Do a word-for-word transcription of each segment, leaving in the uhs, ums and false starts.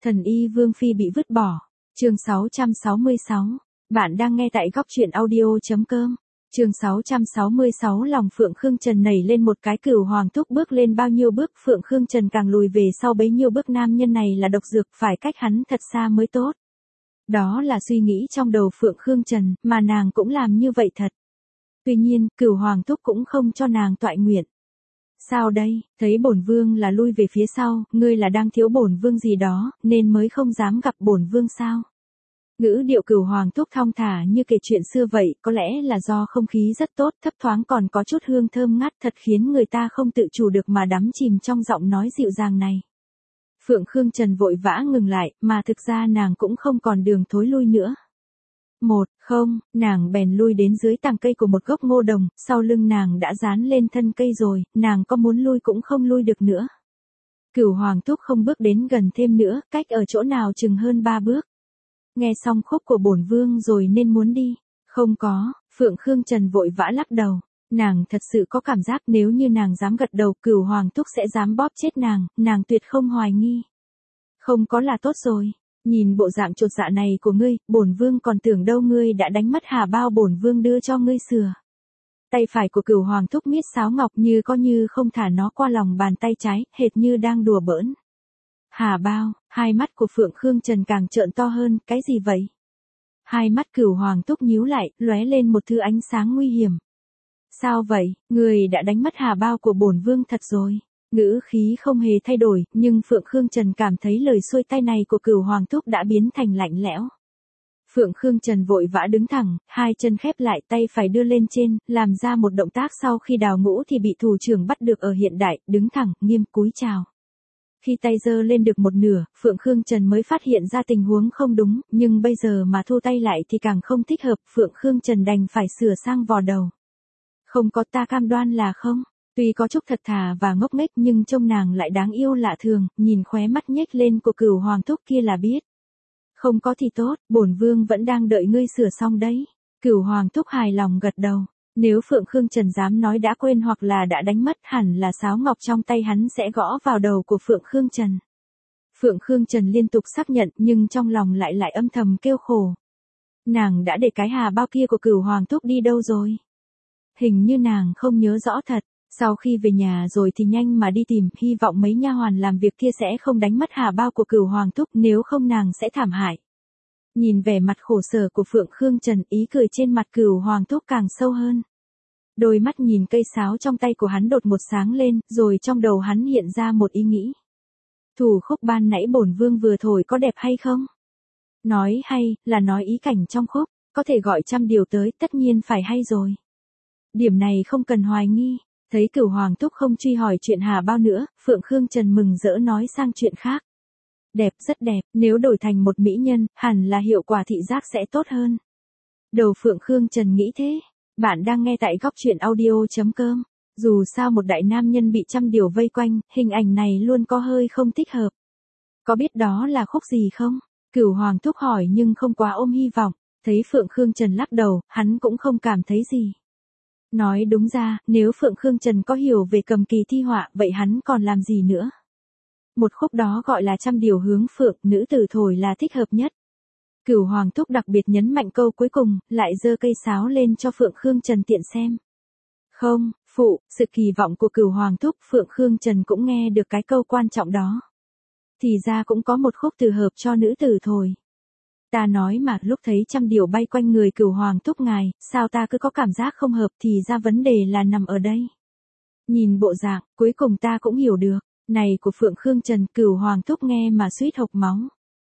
Thần y Vương Phi bị vứt bỏ. Chương sáu trăm sáu mươi sáu. Bạn đang nghe tại góc truyện audio.com. Chương sáu trăm sáu mươi sáu. Lòng Phượng Khương Trần nảy lên một cái. Cửu Hoàng Thúc bước lên bao nhiêu bước, Phượng Khương Trần càng lùi về sau bấy nhiêu bước. Nam nhân này là độc dược, phải cách hắn thật xa mới tốt. Đó là suy nghĩ trong đầu Phượng Khương Trần, mà nàng cũng làm như vậy thật. Tuy nhiên, Cửu Hoàng Thúc cũng không cho nàng toại nguyện. Sao đây, thấy bổn vương là lui về phía sau, ngươi là đang thiếu bổn vương gì đó, nên mới không dám gặp bổn vương sao? Ngữ điệu Cửu Hoàng Thúc thong thả như kể chuyện xưa vậy, có lẽ là do không khí rất tốt, thấp thoáng còn có chút hương thơm ngát, thật khiến người ta không tự chủ được mà đắm chìm trong giọng nói dịu dàng này. Phượng Khương Trần vội vã ngừng lại, mà thực ra nàng cũng không còn đường thối lui nữa. Một, không, nàng bèn lui đến dưới tàng cây của một gốc ngô đồng, sau lưng nàng đã dán lên thân cây rồi, nàng có muốn lui cũng không lui được nữa. Cửu Hoàng Thúc không bước đến gần thêm nữa, cách ở chỗ nào chừng hơn ba bước. Nghe xong khúc của bổn vương rồi nên muốn đi. Không có, Phượng Khương Trần vội vã lắc đầu. Nàng thật sự có cảm giác nếu như nàng dám gật đầu, Cửu Hoàng Thúc sẽ dám bóp chết nàng, nàng tuyệt không hoài nghi. Không có là tốt rồi. Nhìn bộ dạng chột dạ này của ngươi, bổn vương còn tưởng đâu ngươi đã đánh mất hà bao bổn vương đưa cho ngươi sửa. Tay phải của Cửu Hoàng Thúc miết sáo ngọc như có như không thả nó qua lòng bàn tay trái, hệt như đang đùa bỡn. Hà bao, hai mắt của Phượng Khương Trần càng trợn to hơn, cái gì vậy? Hai mắt Cửu Hoàng Thúc nhíu lại, lóe lên một thứ ánh sáng nguy hiểm. Sao vậy, ngươi đã đánh mất hà bao của bổn vương thật rồi. Ngữ khí không hề thay đổi, nhưng Phượng Khương Trần cảm thấy lời xuôi tay này của Cửu Hoàng Thúc đã biến thành lạnh lẽo. Phượng Khương Trần vội vã đứng thẳng, hai chân khép lại, tay phải đưa lên trên, làm ra một động tác sau khi đào ngũ thì bị thủ trưởng bắt được ở hiện đại, đứng thẳng, nghiêm cúi chào. Khi tay giơ lên được một nửa, Phượng Khương Trần mới phát hiện ra tình huống không đúng, nhưng bây giờ mà thu tay lại thì càng không thích hợp, Phượng Khương Trần đành phải sửa sang vò đầu. Không có, ta cam đoan là không. Tuy có chút thật thà và ngốc nghếch nhưng trông nàng lại đáng yêu lạ thường, nhìn khóe mắt nhếch lên của Cửu Hoàng Thúc kia là biết. Không có thì tốt, bổn vương vẫn đang đợi ngươi sửa xong đấy. Cửu Hoàng Thúc hài lòng gật đầu. Nếu Phượng Khương Trần dám nói đã quên hoặc là đã đánh mất, hẳn là sáo ngọc trong tay hắn sẽ gõ vào đầu của Phượng Khương Trần. Phượng Khương Trần liên tục xác nhận nhưng trong lòng lại lại âm thầm kêu khổ. Nàng đã để cái hà bao kia của Cửu Hoàng Thúc đi đâu rồi? Hình như nàng không nhớ rõ thật. Sau khi về nhà rồi thì nhanh mà đi tìm, hy vọng mấy nha hoàn làm việc kia sẽ không đánh mất hà bao của Cửu Hoàng Thúc, nếu không nàng sẽ thảm hại. Nhìn vẻ mặt khổ sở của Phượng Khương Trần, ý cười trên mặt Cửu Hoàng Thúc càng sâu hơn. Đôi mắt nhìn cây sáo trong tay của hắn đột một sáng lên, rồi trong đầu hắn hiện ra một ý nghĩ. Thủ khúc ban nãy bổn vương vừa thổi có đẹp hay không? Nói hay, là nói ý cảnh trong khúc, có thể gọi trăm điều tới, tất nhiên phải hay rồi. Điểm này không cần hoài nghi. Thấy Cửu Hoàng Thúc không truy hỏi chuyện hà bao nữa, Phượng Khương Trần mừng rỡ nói sang chuyện khác. Đẹp, rất đẹp, nếu đổi thành một mỹ nhân, hẳn là hiệu quả thị giác sẽ tốt hơn. Đầu Phượng Khương Trần nghĩ thế. Bạn đang nghe tại góc truyện audio.com. Dù sao một đại nam nhân bị trăm điều vây quanh, hình ảnh này luôn có hơi không thích hợp. Có biết đó là khúc gì không? Cửu Hoàng Thúc hỏi nhưng không quá ôm hy vọng. Thấy Phượng Khương Trần lắc đầu, hắn cũng không cảm thấy gì. Nói đúng ra, nếu Phượng Khương Trần có hiểu về cầm kỳ thi họa, vậy hắn còn làm gì nữa? Một khúc đó gọi là trăm điều hướng phượng, nữ tử thổi là thích hợp nhất. Cửu Hoàng Thúc đặc biệt nhấn mạnh câu cuối cùng, lại giơ cây sáo lên cho Phượng Khương Trần tiện xem. Không, phụ, sự kỳ vọng của Cửu Hoàng Thúc, Phượng Khương Trần cũng nghe được cái câu quan trọng đó. Thì ra cũng có một khúc từ hợp cho nữ tử thổi. Ta nói mà, lúc thấy trăm điều bay quanh người Cửu Hoàng Thúc ngài, sao ta cứ có cảm giác không hợp, thì ra vấn đề là nằm ở đây. Nhìn bộ dạng, cuối cùng ta cũng hiểu được, này của Phượng Khương Trần, Cửu Hoàng Thúc nghe mà suýt hộc máu.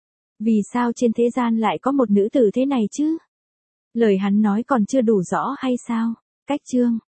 Vì sao trên thế gian lại có một nữ tử thế này chứ? Lời hắn nói còn chưa đủ rõ hay sao? Cách chương